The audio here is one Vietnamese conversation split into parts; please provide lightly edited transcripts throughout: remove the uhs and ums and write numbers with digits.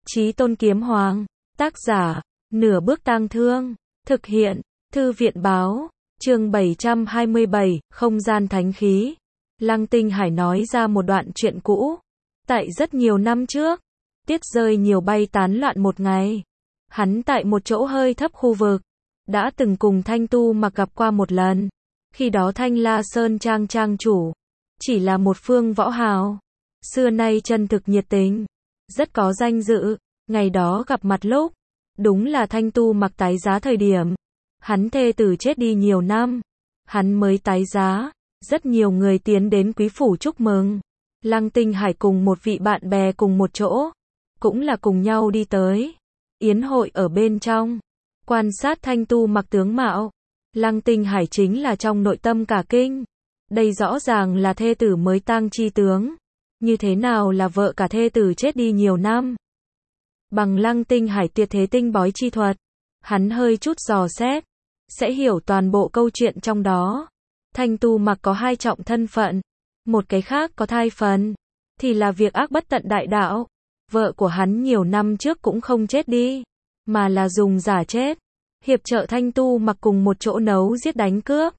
Chí Tôn Kiếm Hoàng. Tác giả, Nửa Bước Tang Thương. Thực hiện, Thư viện báo. Chương 727, Không gian thánh khí. Lăng Tinh Hải nói ra một đoạn chuyện cũ. Tại rất nhiều năm trước, tuyết rơi nhiều bay tán loạn một ngày. Hắn tại một chỗ hơi thấp khu vực, đã từng cùng Thanh Tu Mặc gặp qua một lần. Khi đó Thanh La Sơn Trang trang chủ chỉ là một phương võ hào, xưa nay chân thực nhiệt tình, rất có danh dự. Ngày đó gặp mặt lúc, đúng là Thanh Tu Mặc tái giá thời điểm. Hắn thê tử chết đi nhiều năm, hắn mới tái giá. Rất nhiều người tiến đến quý phủ chúc mừng. Lăng Tinh Hải cùng một vị bạn bè cùng một chỗ, cũng là cùng nhau đi tới yến hội ở bên trong, quan sát Thanh Tu Mặc tướng mạo. Lăng Tinh Hải chính là trong nội tâm cả kinh. Đây rõ ràng là thê tử mới tang chi tướng, như thế nào là vợ cả thê tử chết đi nhiều năm. Bằng Lăng Tinh Hải tuyệt thế tinh bói chi thuật, hắn hơi chút dò xét, sẽ hiểu toàn bộ câu chuyện trong đó. Thanh Tu Mặc có hai trọng thân phận, một cái khác có thai phần, thì là việc ác bất tận đại đạo. Vợ của hắn nhiều năm trước cũng không chết đi, mà là dùng giả chết, hiệp trợ Thanh Tu Mặc cùng một chỗ nấu giết đánh cướp.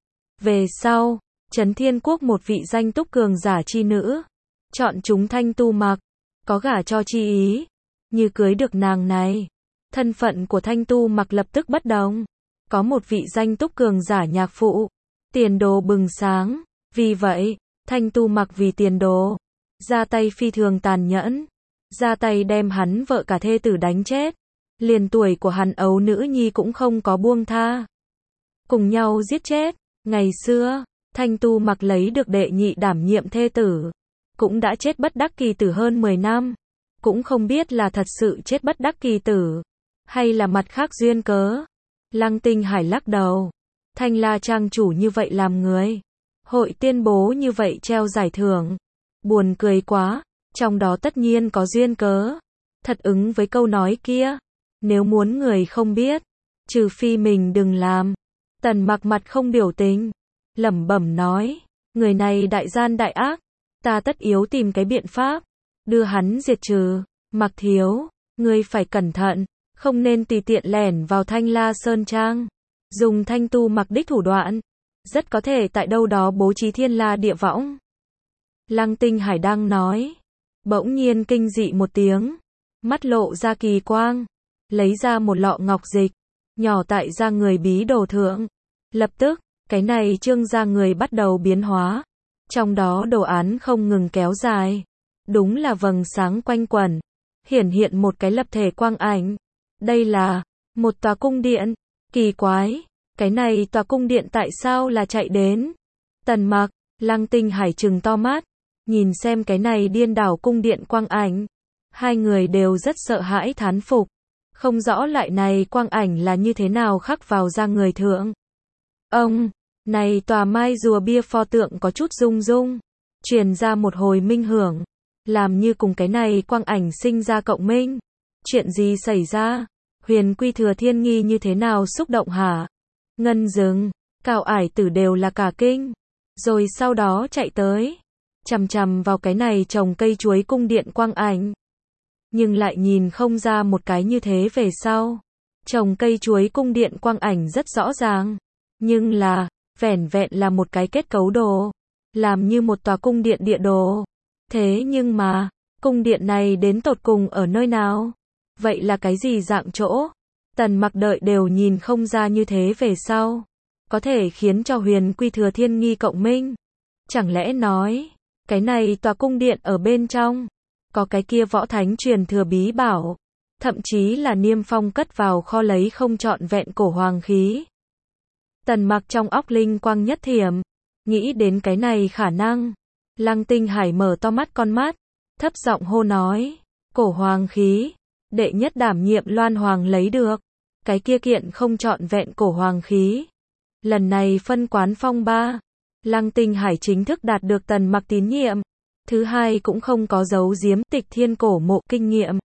Về sau, Trấn Thiên Quốc một vị danh túc cường giả chi nữ, chọn chúng Thanh Tu Mặc, có gả cho chi ý, như cưới được nàng này. Thân phận của Thanh Tu Mặc lập tức bất đồng, có một vị danh túc cường giả nhạc phụ, tiền đồ bừng sáng. Vì vậy, Thanh Tu Mặc vì tiền đồ, ra tay phi thường tàn nhẫn, ra tay đem hắn vợ cả thê tử đánh chết. Liền tuổi của hắn ấu nữ nhi cũng không có buông tha, cùng nhau giết chết. Ngày xưa, Thanh Tu Mặc lấy được đệ nhị đảm nhiệm thê tử, cũng đã chết bất đắc kỳ tử hơn 10 năm. Cũng không biết là thật sự chết bất đắc kỳ tử, hay là mặt khác duyên cớ. Lăng Tinh Hải lắc đầu. Thanh La trang chủ như vậy làm người, hội tuyên bố như vậy treo giải thưởng, buồn cười quá. Trong đó tất nhiên có duyên cớ, thật ứng với câu nói kia, nếu muốn người không biết, trừ phi mình đừng làm. Tần Mặc mặt không biểu tình, lẩm bẩm nói, người này đại gian đại ác, ta tất yếu tìm cái biện pháp đưa hắn diệt trừ. Mặc thiếu, ngươi phải cẩn thận, không nên tùy tiện lẻn vào Thanh La Sơn Trang, dùng Thanh Tu Mặc đích thủ đoạn, rất có thể tại đâu đó bố trí thiên la địa võng. Lăng Tinh Hải đang nói, bỗng nhiên kinh dị một tiếng, mắt lộ ra kỳ quang, lấy ra một lọ ngọc dịch, nhỏ tại da người bí đồ thượng. Lập tức, cái này trương da người bắt đầu biến hóa, trong đó đồ án không ngừng kéo dài, đúng là vầng sáng quanh quẩn, hiển hiện một cái lập thể quang ảnh. Đây là một tòa cung điện. Kỳ quái, cái này tòa cung điện tại sao là chạy đến? Tần Mặc, Lăng Tinh Hải trừng to mắt, nhìn xem cái này điên đảo cung điện quang ảnh. Hai người đều rất sợ hãi thán phục, không rõ loại này quang ảnh là như thế nào khắc vào da người thượng. Ông, này tòa mai rùa bia pho tượng có chút rung rung, truyền ra một hồi minh hưởng, làm như cùng cái này quang ảnh sinh ra cộng minh. Chuyện gì xảy ra? Huyền Quy Thừa Thiên Nghi như thế nào xúc động hả? Ngân Dừng, Cao Ải Tử đều là cả kinh, rồi sau đó chạy tới, chằm chằm vào cái này trồng cây chuối cung điện quang ảnh. Nhưng lại nhìn không ra một cái như thế về sau. Trồng cây chuối cung điện quang ảnh rất rõ ràng, nhưng là, vẻn vẹn là một cái kết cấu đồ, làm như một tòa cung điện địa đồ. Thế nhưng mà, cung điện này đến tột cùng ở nơi nào? Vậy là cái gì dạng chỗ? Tần Mặc đợi đều nhìn không ra như thế về sau, có thể khiến cho Huyền Quy Thừa Thiên Nghi cộng minh. Chẳng lẽ nói, cái này tòa cung điện ở bên trong, có cái kia võ thánh truyền thừa bí bảo, thậm chí là Niêm Phong cất vào kho lấy không trọn vẹn cổ hoàng khí. Tần Mặc trong óc linh quang nhất thiểm, nghĩ đến cái này khả năng. Lăng Tinh Hải mở to mắt con mắt, thấp giọng hô nói, cổ hoàng khí, đệ nhất đảm nhiệm Loan Hoàng lấy được, cái kia kiện không trọn vẹn cổ hoàng khí. Lần này phân quán phong ba, Lăng Tinh Hải chính thức đạt được Tần Mặc tín nhiệm. Thứ hai cũng không có giấu giếm Tịch Thiên cổ mộ kinh nghiệm.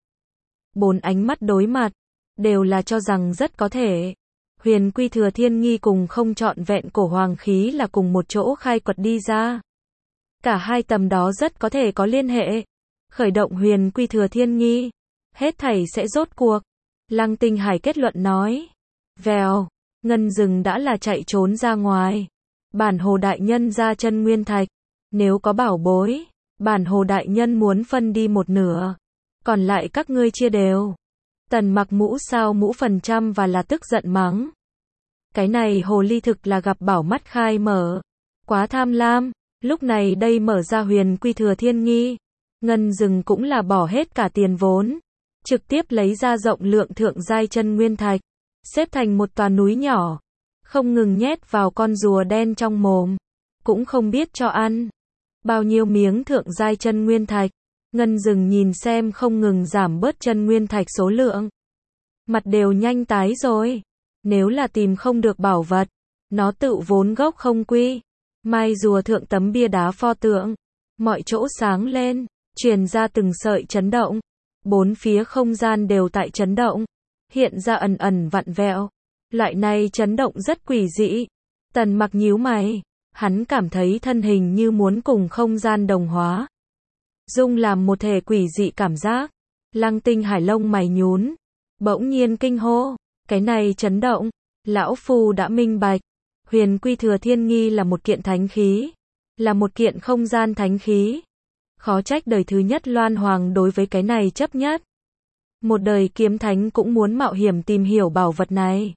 Bốn ánh mắt đối mặt, đều là cho rằng rất có thể. Huyền Quy Thừa Thiên Nghi cùng không trọn vẹn cổ hoàng khí là cùng một chỗ khai quật đi ra. Cả hai tầm đó rất có thể có liên hệ. Khởi động Huyền Quy Thừa Thiên Nghi, hết thảy sẽ rốt cuộc. Lăng Tinh Hải kết luận nói. Vèo, ngân rừng đã là chạy trốn ra ngoài. Bản Hồ đại nhân ra chân nguyên thạch. Nếu có bảo bối, bản Hồ đại nhân muốn phân đi một nửa. Còn lại các ngươi chia đều. Tần Mặc mũ sao mũ phần trăm và là tức giận mắng. Cái này hồ ly thực là gặp bảo mắt khai mở. Quá tham lam, lúc này đây mở ra huyền quy thừa thiên nghi. Ngân rừng cũng là bỏ hết cả tiền vốn. Trực tiếp lấy ra rộng lượng thượng giai chân nguyên thạch. Xếp thành một tòa núi nhỏ. Không ngừng nhét vào con rùa đen trong mồm. Cũng không biết cho ăn. Bao nhiêu miếng thượng giai chân nguyên thạch. Ngân rừng nhìn xem không ngừng giảm bớt chân nguyên thạch số lượng. Mặt đều nhanh tái rồi. Nếu là tìm không được bảo vật, nó tự vốn gốc không quy. Mai rùa thượng tấm bia đá pho tượng. Mọi chỗ sáng lên, truyền ra từng sợi chấn động. Bốn phía không gian đều tại chấn động. Hiện ra ẩn ẩn vặn vẹo. Loại này chấn động rất quỷ dị. Tần Mặc nhíu mày. Hắn cảm thấy thân hình như muốn cùng không gian đồng hóa. Dung làm một thể quỷ dị cảm giác. Lăng Tinh Hải lông mày nhún. Bỗng nhiên kinh hô. Cái này chấn động. Lão Phu đã minh bạch. Huyền quy thừa thiên nghi là một kiện thánh khí. Là một kiện không gian thánh khí. Khó trách đời thứ nhất Loan Hoàng đối với cái này chấp nhất. Một đời kiếm thánh cũng muốn mạo hiểm tìm hiểu bảo vật này.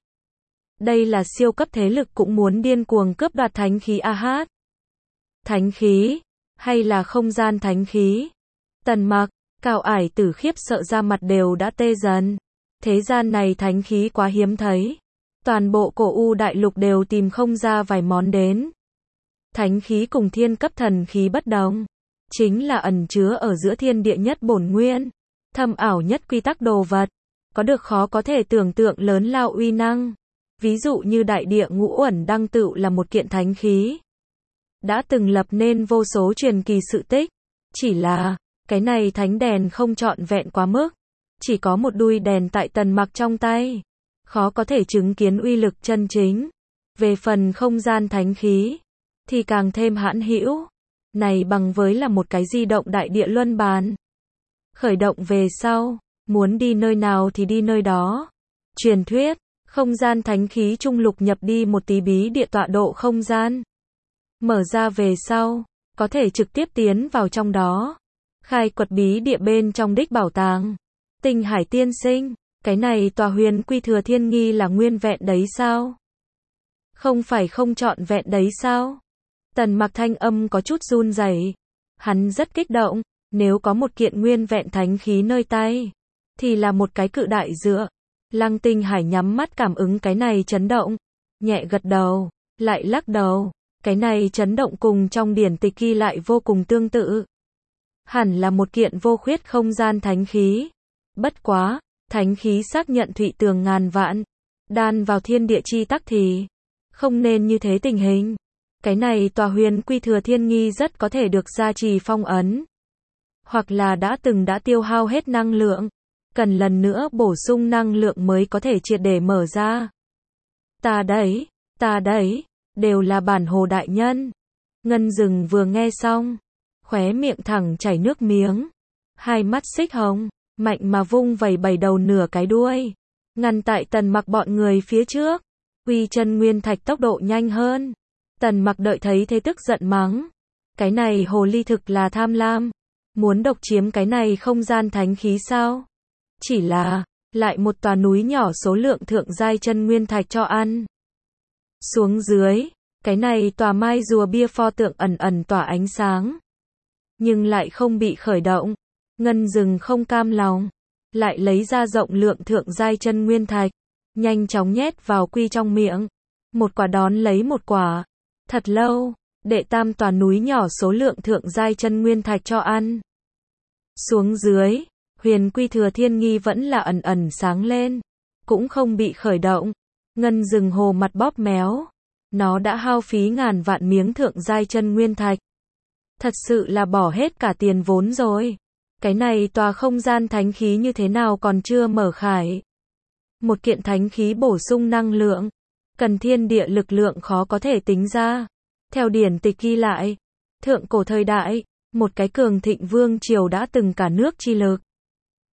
Đây là siêu cấp thế lực cũng muốn điên cuồng cướp đoạt thánh khí a hát. Thánh khí, hay là không gian thánh khí? Tần Mặc, Cao Ải Tử khiếp sợ ra mặt đều đã tê dần. Thế gian này thánh khí quá hiếm thấy. Toàn bộ cổ u đại lục đều tìm không ra vài món đến. Thánh khí cùng thiên cấp thần khí bất đồng. Chính là ẩn chứa ở giữa thiên địa nhất bổn nguyên. Thâm ảo nhất quy tắc đồ vật. Có được khó có thể tưởng tượng lớn lao uy năng. Ví dụ như đại địa ngũ uẩn đăng tựu là một kiện thánh khí. Đã từng lập nên vô số truyền kỳ sự tích. Chỉ là, cái này thánh đèn không trọn vẹn quá mức. Chỉ có một đuôi đèn tại Tần Mặc trong tay. Khó có thể chứng kiến uy lực chân chính. Về phần không gian thánh khí, thì càng thêm hãn hữu. Này bằng với là một cái di động đại địa luân bàn. Khởi động về sau, muốn đi nơi nào thì đi nơi đó. Truyền thuyết, không gian thánh khí trung lục nhập đi một tí bí địa tọa độ không gian. Mở ra về sau, có thể trực tiếp tiến vào trong đó. Khai quật bí địa bên trong đích bảo tàng. Tinh Hải tiên sinh, cái này tòa huyền quy thừa thiên nghi là nguyên vẹn đấy sao? Không phải không trọn vẹn đấy sao? Tần Mặc thanh âm có chút run rẩy. Hắn rất kích động, nếu có một kiện nguyên vẹn thánh khí nơi tay, thì là một cái cự đại dựa. Lăng Tinh Hải nhắm mắt cảm ứng cái này chấn động, nhẹ gật đầu, lại lắc đầu. Cái này chấn động cùng trong điển tịch ghi lại vô cùng tương tự. Hẳn là một kiện vô khuyết không gian thánh khí. Bất quá, thánh khí xác nhận thụy tường ngàn vạn, đan vào thiên địa chi tắc thì không nên như thế tình hình. Cái này tòa huyền quy thừa thiên nghi rất có thể được gia trì phong ấn. Hoặc là đã tiêu hao hết năng lượng, cần lần nữa bổ sung năng lượng mới có thể triệt để mở ra. Ta đấy, đều là bản Hồ đại nhân. Ngân rừng vừa nghe xong, khóe miệng thẳng chảy nước miếng. Hai mắt xích hồng, mạnh mà vung vẩy bảy đầu nửa cái đuôi. Ngăn tại Tần Mặc bọn người phía trước. Uy chân nguyên thạch tốc độ nhanh hơn. Tần Mặc đợi thấy thế tức giận mắng. Cái này hồ ly thực là tham lam. Muốn độc chiếm cái này không gian thánh khí sao? Chỉ là, lại một tòa núi nhỏ số lượng thượng giai chân nguyên thạch cho ăn. Xuống dưới, cái này tòa mai rùa bia pho tượng ẩn ẩn tỏa ánh sáng. Nhưng lại không bị khởi động. Ngân rừng không cam lòng. Lại lấy ra rộng lượng thượng giai chân nguyên thạch. Nhanh chóng nhét vào quy trong miệng. Một quả đón lấy một quả. Thật lâu, đệ tam tòa núi nhỏ số lượng thượng giai chân nguyên thạch cho ăn. Xuống dưới, huyền quy thừa thiên nghi vẫn là ẩn ẩn sáng lên. Cũng không bị khởi động. Ngân rừng hồ mặt bóp méo. Nó đã hao phí ngàn vạn miếng thượng giai chân nguyên thạch. Thật sự là bỏ hết cả tiền vốn rồi. Cái này tòa không gian thánh khí như thế nào còn chưa mở khải. Một kiện thánh khí bổ sung năng lượng. Cần thiên địa lực lượng khó có thể tính ra. Theo điển tịch ghi lại. Thượng cổ thời đại. Một cái cường thịnh vương triều đã từng cả nước chi lực.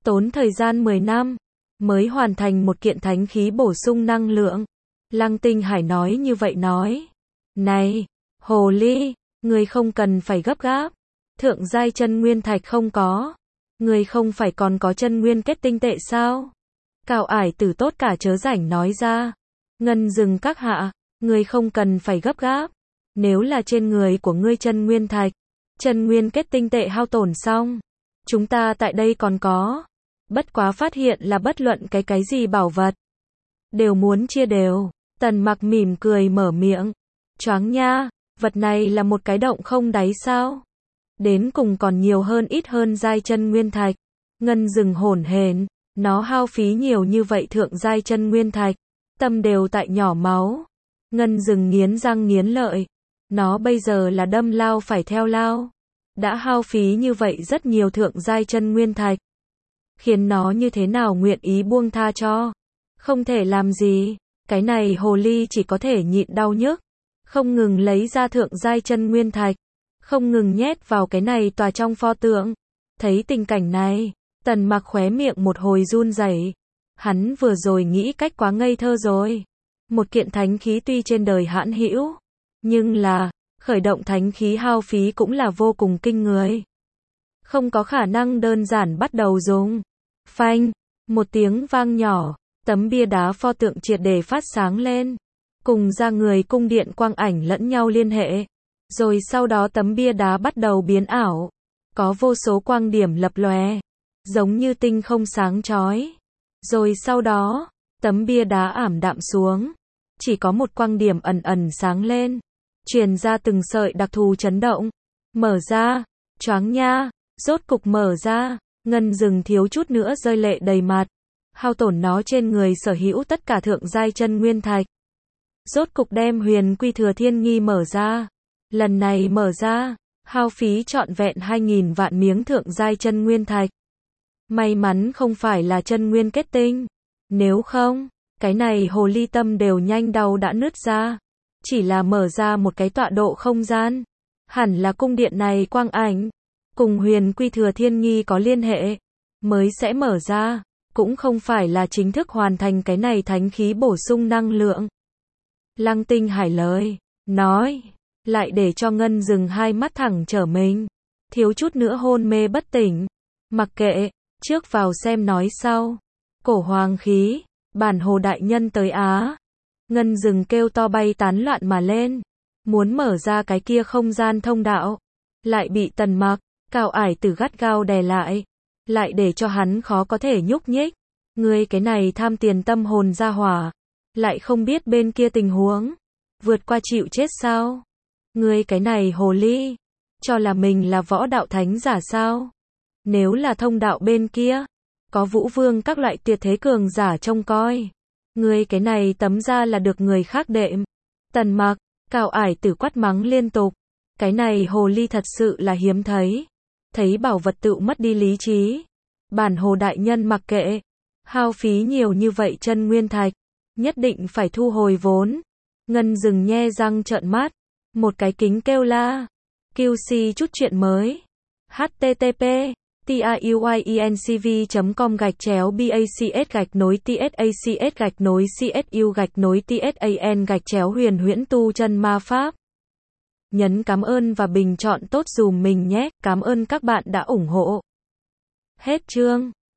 tốn thời gian 10 năm, mới hoàn thành một kiện thánh khí bổ sung năng lượng. Lăng Tinh Hải nói như vậy nói. Này, hồ ly, ngươi không cần phải gấp gáp. Thượng giai chân nguyên thạch không có. Ngươi không phải còn có chân nguyên kết tinh tệ sao? Cao Ải Tử tốt cả chớ rảnh nói ra. Ngân Dừng các hạ, ngươi không cần phải gấp gáp. Nếu là trên người của ngươi chân nguyên thạch, chân nguyên kết tinh tệ hao tổn xong, chúng ta tại đây còn có. Bất quá phát hiện là bất luận cái gì bảo vật, đều muốn chia đều. Tần Mặc mỉm cười mở miệng. Choáng nha, vật này là một cái động không đáy sao? Đến cùng còn nhiều hơn ít hơn giai chân nguyên thạch. Ngân Dừng hổn hển, nó hao phí nhiều như vậy thượng giai chân nguyên thạch, tâm đều tại nhỏ máu. Ngân Dừng nghiến răng nghiến lợi, nó bây giờ là đâm lao phải theo lao. Đã hao phí như vậy rất nhiều thượng giai chân nguyên thạch, khiến nó như thế nào nguyện ý buông tha cho? Không thể làm gì, cái này hồ ly chỉ có thể nhịn đau nhức, không ngừng lấy ra thượng giai chân nguyên thạch, không ngừng nhét vào cái này tòa trong pho tượng. Thấy tình cảnh này, Tần Mặc khóe miệng một hồi run rẩy. Hắn vừa rồi nghĩ cách quá ngây thơ rồi. Một kiện thánh khí tuy trên đời hãn hữu, nhưng là, khởi động thánh khí hao phí cũng là vô cùng kinh người. Không có khả năng đơn giản bắt đầu dùng. Phanh, một tiếng vang nhỏ, tấm bia đá pho tượng triệt để phát sáng lên, cùng ra người cung điện quang ảnh lẫn nhau liên hệ. Rồi sau đó tấm bia đá bắt đầu biến ảo, có vô số quang điểm lập lòe, giống như tinh không sáng chói. Rồi sau đó, tấm bia đá ảm đạm xuống, chỉ có một quang điểm ẩn ẩn sáng lên, truyền ra từng sợi đặc thù chấn động. Mở ra, choáng nha, rốt cục mở ra. Ngân Dừng thiếu chút nữa rơi lệ đầy mặt, hao tổn nó trên người sở hữu tất cả thượng giai chân nguyên thạch. Rốt cục đem Huyền Quy Thừa Thiên Nghi mở ra. Lần này mở ra, hao phí trọn vẹn 2000 vạn miếng thượng giai chân nguyên thạch. May mắn không phải là chân nguyên kết tinh, nếu không, cái này hồ ly tâm đều nhanh đau đã nứt ra. Chỉ là mở ra một cái tọa độ không gian, hẳn là cung điện này quang ảnh cùng Huyền Quy Thừa Thiên Nghi có liên hệ, mới sẽ mở ra, cũng không phải là chính thức hoàn thành cái này thánh khí bổ sung năng lượng. Lăng Tinh Hải lời nói, lại để cho Ngân Dừng hai mắt thẳng trở mình, thiếu chút nữa hôn mê bất tỉnh. Mặc kệ, trước vào xem nói sau. Cổ hoàng khí, bản hồ đại nhân tới á. Ngân Dừng kêu to bay tán loạn mà lên, muốn mở ra cái kia không gian thông đạo, lại bị Tần Mặc, Cao Ải Tử gắt gao đè lại để cho hắn khó có thể nhúc nhích. Ngươi cái này tham tiền tâm hồn ra hỏa, lại không biết bên kia tình huống, vượt qua chịu chết sao? Ngươi cái này hồ ly, cho là mình là võ đạo thánh giả sao? Nếu là thông đạo bên kia, có Vũ Vương các loại tuyệt thế cường giả trông coi, ngươi cái này tấm ra là được người khác đệm. Tần Mặc, Cao Ải Tử quát mắng liên tục. Cái này hồ ly thật sự là hiếm thấy. Thấy bảo vật tự mất đi lý trí. Bản hồ đại nhân mặc kệ, hao phí nhiều như vậy chân nguyên thạch, nhất định phải thu hồi vốn. Ngân Dừng nhe răng trợn mắt, một cái kính kêu la. QC chút chuyện mới. http tayuyencv.com/bacs-tsacs-csu-tsan-huyền huyễn tu chân ma pháp. Nhấn cảm ơn và bình chọn tốt dùm mình nhé. Cảm ơn các bạn đã ủng hộ. Hết chương.